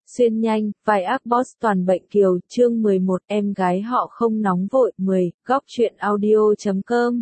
Xuyên nhanh, vai ác boss toàn bệnh kiều, chương 11, em gái họ không nóng vội, 10, góc truyện audio.com.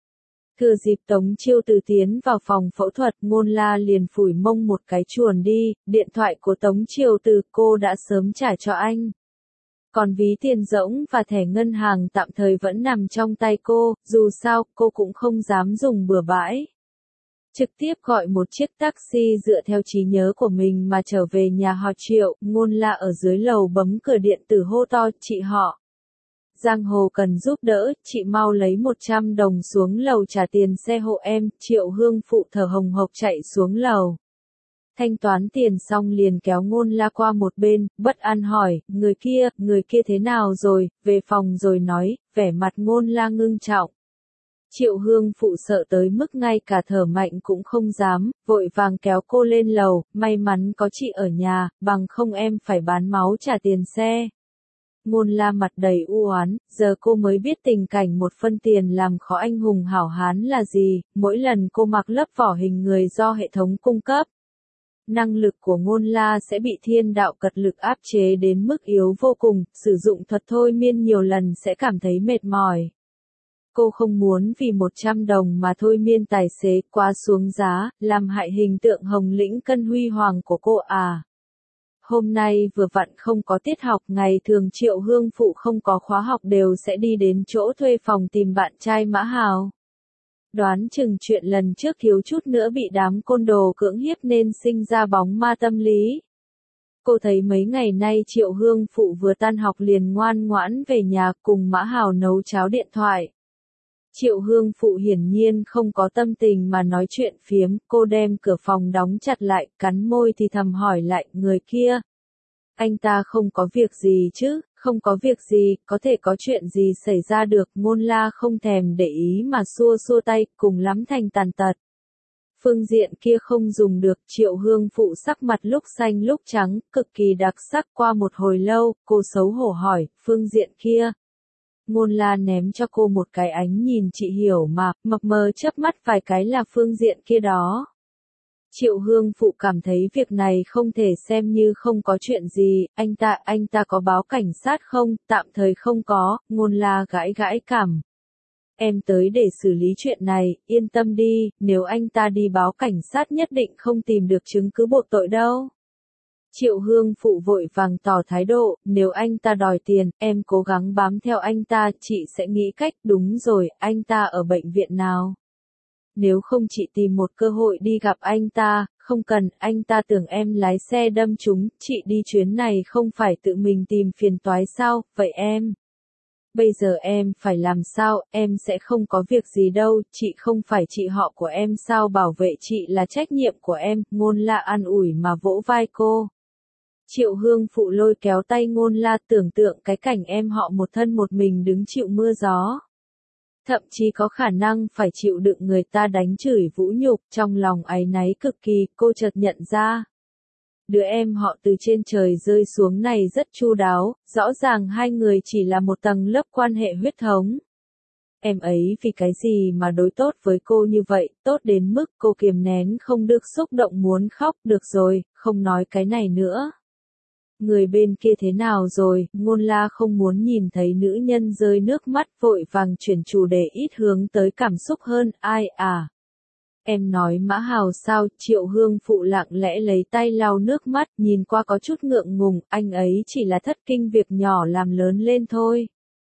Thừa dịp Tống Chiêu Từ tiến vào phòng phẫu thuật, Ngôn La liền phủi mông một cái chuồn đi, điện thoại của Tống Chiêu Từ cô đã sớm trả cho anh. Còn ví tiền rỗng và thẻ ngân hàng tạm thời vẫn nằm trong tay cô, dù sao, cô cũng không dám dùng bừa bãi. Trực tiếp gọi một chiếc taxi dựa theo trí nhớ của mình mà trở về nhà họ Triệu, Ngôn La ở dưới lầu bấm cửa điện tử hô to, chị họ. Giang hồ cần giúp đỡ, chị mau lấy 100 đồng xuống lầu trả tiền xe hộ em, Triệu Hương Phụ thở hồng hộc chạy xuống lầu. Thanh toán tiền xong liền kéo Ngôn La qua một bên, bất an hỏi, người kia thế nào rồi, về phòng rồi nói, vẻ mặt Ngôn La ngưng trọng. Triệu Hương Phụ sợ tới mức ngay cả thở mạnh cũng không dám, vội vàng kéo cô lên lầu, may mắn có chị ở nhà, bằng không em phải bán máu trả tiền xe. Ngôn La mặt đầy u oán, giờ cô mới biết tình cảnh một phân tiền làm khó anh hùng hảo hán là gì, mỗi lần cô mặc lớp vỏ hình người do hệ thống cung cấp. Năng lực của Ngôn La sẽ bị thiên đạo cật lực áp chế đến mức yếu vô cùng, sử dụng thuật thôi miên nhiều lần sẽ cảm thấy mệt mỏi. Cô không muốn vì 100 đồng mà thôi miên tài xế quá xuống giá, làm hại hình tượng hồng lĩnh cân huy hoàng của cô à. Hôm nay vừa vặn không có tiết học, ngày thường Triệu Hương Phụ không có khóa học đều sẽ đi đến chỗ thuê phòng tìm bạn trai Mã Hào. Đoán chừng chuyện lần trước thiếu chút nữa bị đám côn đồ cưỡng hiếp nên sinh ra bóng ma tâm lý. Cô thấy mấy ngày nay Triệu Hương Phụ vừa tan học liền ngoan ngoãn về nhà cùng Mã Hào nấu cháo điện thoại. Triệu Hương Phụ hiển nhiên không có tâm tình mà nói chuyện phiếm, cô đem cửa phòng đóng chặt lại, cắn môi thì thầm hỏi lại, người kia. Anh ta không có việc gì chứ, không có việc gì, có thể có chuyện gì xảy ra được, Ngôn La không thèm để ý mà xua xua tay, cùng lắm thành tàn tật. Phương diện kia không dùng được, Triệu Hương Phụ sắc mặt lúc xanh lúc trắng, cực kỳ đặc sắc. Qua một hồi lâu, cô xấu hổ hỏi, phương diện kia. Ngôn La ném cho cô một cái ánh nhìn chị hiểu mà, mập mờ chớp mắt vài cái là phương diện kia đó. Triệu Hương Phụ cảm thấy việc này không thể xem như không có chuyện gì, anh ta có báo cảnh sát không, tạm thời không có, Ngôn La gãi gãi cằm. Em tới để xử lý chuyện này, yên tâm đi, nếu anh ta đi báo cảnh sát nhất định không tìm được chứng cứ buộc tội đâu. Triệu Hương Phụ vội vàng tỏ thái độ, nếu anh ta đòi tiền, em cố gắng bám theo anh ta, chị sẽ nghĩ cách, đúng rồi, anh ta ở bệnh viện nào? Nếu không chị tìm một cơ hội đi gặp anh ta, không cần, anh ta tưởng em lái xe đâm chúng, chị đi chuyến này không phải tự mình tìm phiền toái sao, vậy em? Bây giờ em phải làm sao, em sẽ không có việc gì đâu, chị không phải chị họ của em sao, bảo vệ chị là trách nhiệm của em, Ngôn La an ủi mà vỗ vai cô. Triệu Hương Phụ lôi kéo tay Ngôn La, tưởng tượng cái cảnh em họ một thân một mình đứng chịu mưa gió. Thậm chí có khả năng phải chịu đựng người ta đánh chửi vũ nhục, trong lòng áy náy cực kỳ, cô chợt nhận ra. Đứa em họ từ trên trời rơi xuống này rất chu đáo, rõ ràng hai người chỉ là một tầng lớp quan hệ huyết thống. Em ấy vì cái gì mà đối tốt với cô như vậy, tốt đến mức cô kiềm nén không được xúc động muốn khóc, được rồi, không nói cái này nữa. Người bên kia thế nào rồi, Ngôn La không muốn nhìn thấy nữ nhân rơi nước mắt, vội vàng chuyển chủ đề ít hướng tới cảm xúc hơn, ai à? Em nói Mã Hào sao, Triệu Hương Phụ lặng lẽ lấy tay lau nước mắt, nhìn qua có chút ngượng ngùng, anh ấy chỉ là thất kinh việc nhỏ làm lớn lên thôi.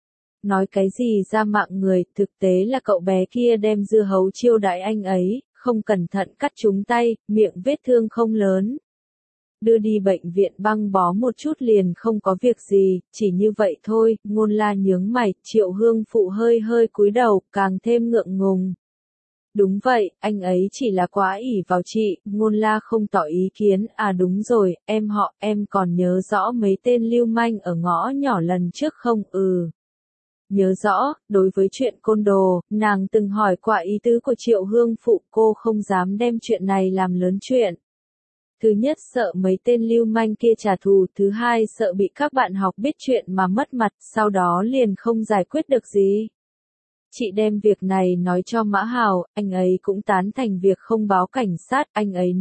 Nói cái gì ra mạng người, thực tế là cậu bé kia đem dưa hấu chiêu đãi anh ấy, không cẩn thận cắt trúng tay, miệng vết thương không lớn. Đưa đi bệnh viện băng bó một chút liền không có việc gì, chỉ như vậy thôi, Ngôn La nhướng mày, Triệu Hương Phụ hơi hơi cúi đầu, càng thêm ngượng ngùng. Đúng vậy, anh ấy chỉ là quá ỷ vào chị, Ngôn La không tỏ ý kiến, à đúng rồi, em còn nhớ rõ mấy tên lưu manh ở ngõ nhỏ lần trước không, Nhớ rõ, đối với chuyện côn đồ, nàng từng hỏi qua ý tứ của Triệu Hương Phụ, cô không dám đem chuyện này làm lớn chuyện. Thứ nhất sợ mấy tên lưu manh kia trả thù, thứ hai sợ bị các bạn học biết chuyện mà mất mặt, sau đó liền không giải quyết được gì. Chị đem việc này nói cho Mã Hào, anh ấy cũng tán thành việc không báo cảnh sát, anh ấy nói,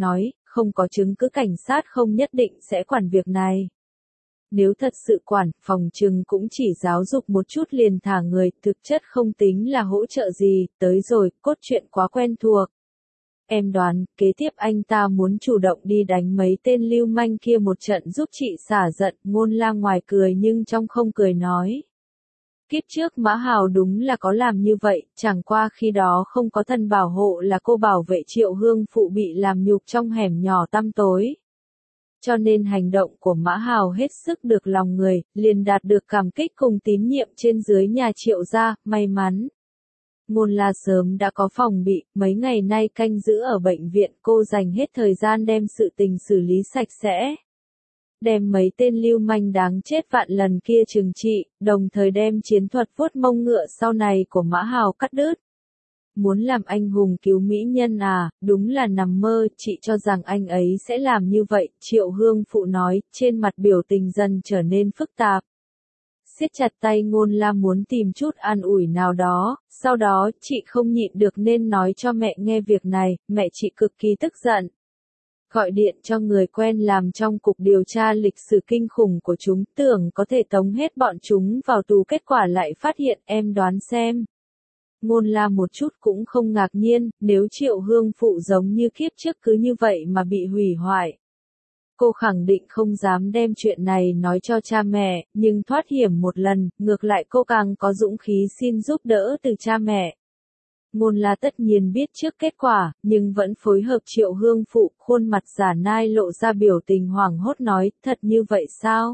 không có chứng cứ cảnh sát không nhất định sẽ quản việc này. Nếu thật sự quản, phòng trừng cũng chỉ giáo dục một chút liền thả người, thực chất không tính là hỗ trợ gì, tới rồi, cốt truyện quá quen thuộc. Em đoán, kế tiếp anh ta muốn chủ động đi đánh mấy tên lưu manh kia một trận giúp chị xả giận, Ngôn Lam ngoài cười nhưng trong không cười nói. Kiếp trước Mã Hào đúng là có làm như vậy, chẳng qua khi đó không có thần bảo hộ là cô bảo vệ Triệu Hương Phụ bị làm nhục trong hẻm nhỏ tăm tối. Cho nên hành động của Mã Hào hết sức được lòng người, liền đạt được cảm kích cùng tín nhiệm trên dưới nhà Triệu gia, may mắn. Ngôn La sớm đã có phòng bị, mấy ngày nay canh giữ ở bệnh viện, cô dành hết thời gian đem sự tình xử lý sạch sẽ. Đem mấy tên lưu manh đáng chết vạn lần kia trừng trị, đồng thời đem chiến thuật vuốt mông ngựa sau này của Mã Hào cắt đứt. Muốn làm anh hùng cứu mỹ nhân à, đúng là nằm mơ, chị cho rằng anh ấy sẽ làm như vậy, Triệu Hương Phụ nói, trên mặt biểu tình dần trở nên phức tạp. Siết chặt tay Ngôn Lam muốn tìm chút an ủi nào đó, sau đó, chị không nhịn được nên nói cho mẹ nghe việc này, mẹ chị cực kỳ tức giận. Gọi điện cho người quen làm trong cục điều tra lịch sử kinh khủng của chúng, tưởng có thể tống hết bọn chúng vào tù, kết quả lại phát hiện, em đoán xem. Ngôn Lam một chút cũng không ngạc nhiên, nếu Triệu Hương Phụ giống như kiếp trước cứ như vậy mà bị hủy hoại. Cô khẳng định không dám đem chuyện này nói cho cha mẹ, nhưng thoát hiểm một lần, ngược lại cô càng có dũng khí xin giúp đỡ từ cha mẹ. Ngôn La tất nhiên biết trước kết quả, nhưng vẫn phối hợp Triệu Hương Phụ, khuôn mặt giả nai lộ ra biểu tình hoảng hốt nói, thật như vậy sao?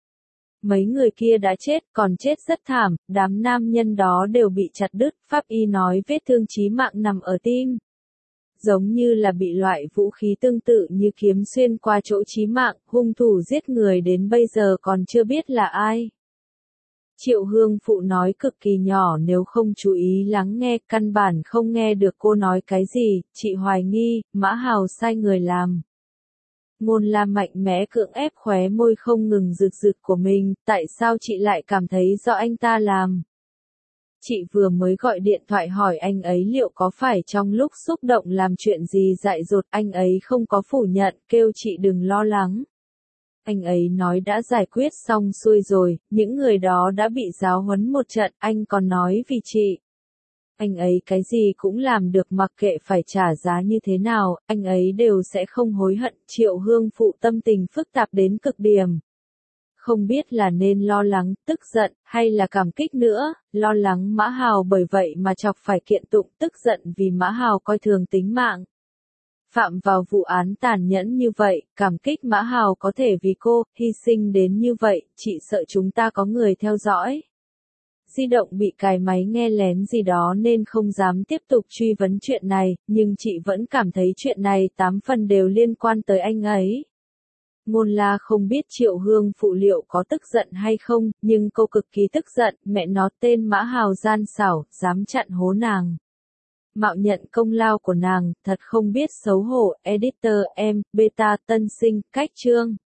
Mấy người kia đã chết, còn chết rất thảm, đám nam nhân đó đều bị chặt đứt, pháp y nói vết thương chí mạng nằm ở tim. Giống như là bị loại vũ khí tương tự như kiếm xuyên qua chỗ chí mạng, hung thủ giết người đến bây giờ còn chưa biết là ai. Triệu Hương Phụ nói cực kỳ nhỏ, nếu không chú ý lắng nghe, căn bản không nghe được cô nói cái gì, chị hoài nghi, Mã Hào sai người làm. Ngôn Lam mạnh mẽ cưỡng ép khóe môi không ngừng rực rực của mình, tại sao chị lại cảm thấy do anh ta làm? Chị vừa mới gọi điện thoại hỏi anh ấy liệu có phải trong lúc xúc động làm chuyện gì dại dột, anh ấy không có phủ nhận, kêu chị đừng lo lắng. Anh ấy nói đã giải quyết xong xuôi rồi, những người đó đã bị giáo huấn một trận, anh còn nói vì chị. Anh ấy cái gì cũng làm được, mặc kệ phải trả giá như thế nào, anh ấy đều sẽ không hối hận. Triệu Hương Phụ tâm tình phức tạp đến cực điểm. Không biết là nên lo lắng, tức giận, hay là cảm kích nữa, lo lắng Mã Hào bởi vậy mà chọc phải kiện tụng, tức giận vì Mã Hào coi thường tính mạng. Phạm vào vụ án tàn nhẫn như vậy, cảm kích Mã Hào có thể vì cô, hy sinh đến như vậy, chị sợ chúng ta có người theo dõi. Di động bị cài máy nghe lén gì đó nên không dám tiếp tục truy vấn chuyện này, nhưng chị vẫn cảm thấy chuyện này 8 phần đều liên quan tới anh ấy. Ngôn La không biết Triệu Hương Phụ liệu có tức giận hay không, nhưng cô cực kỳ tức giận, mẹ nó tên Mã Hào gian xảo, dám chặn hố nàng. Mạo nhận công lao của nàng, thật không biết xấu hổ, editor em, beta tân sinh, cách chương.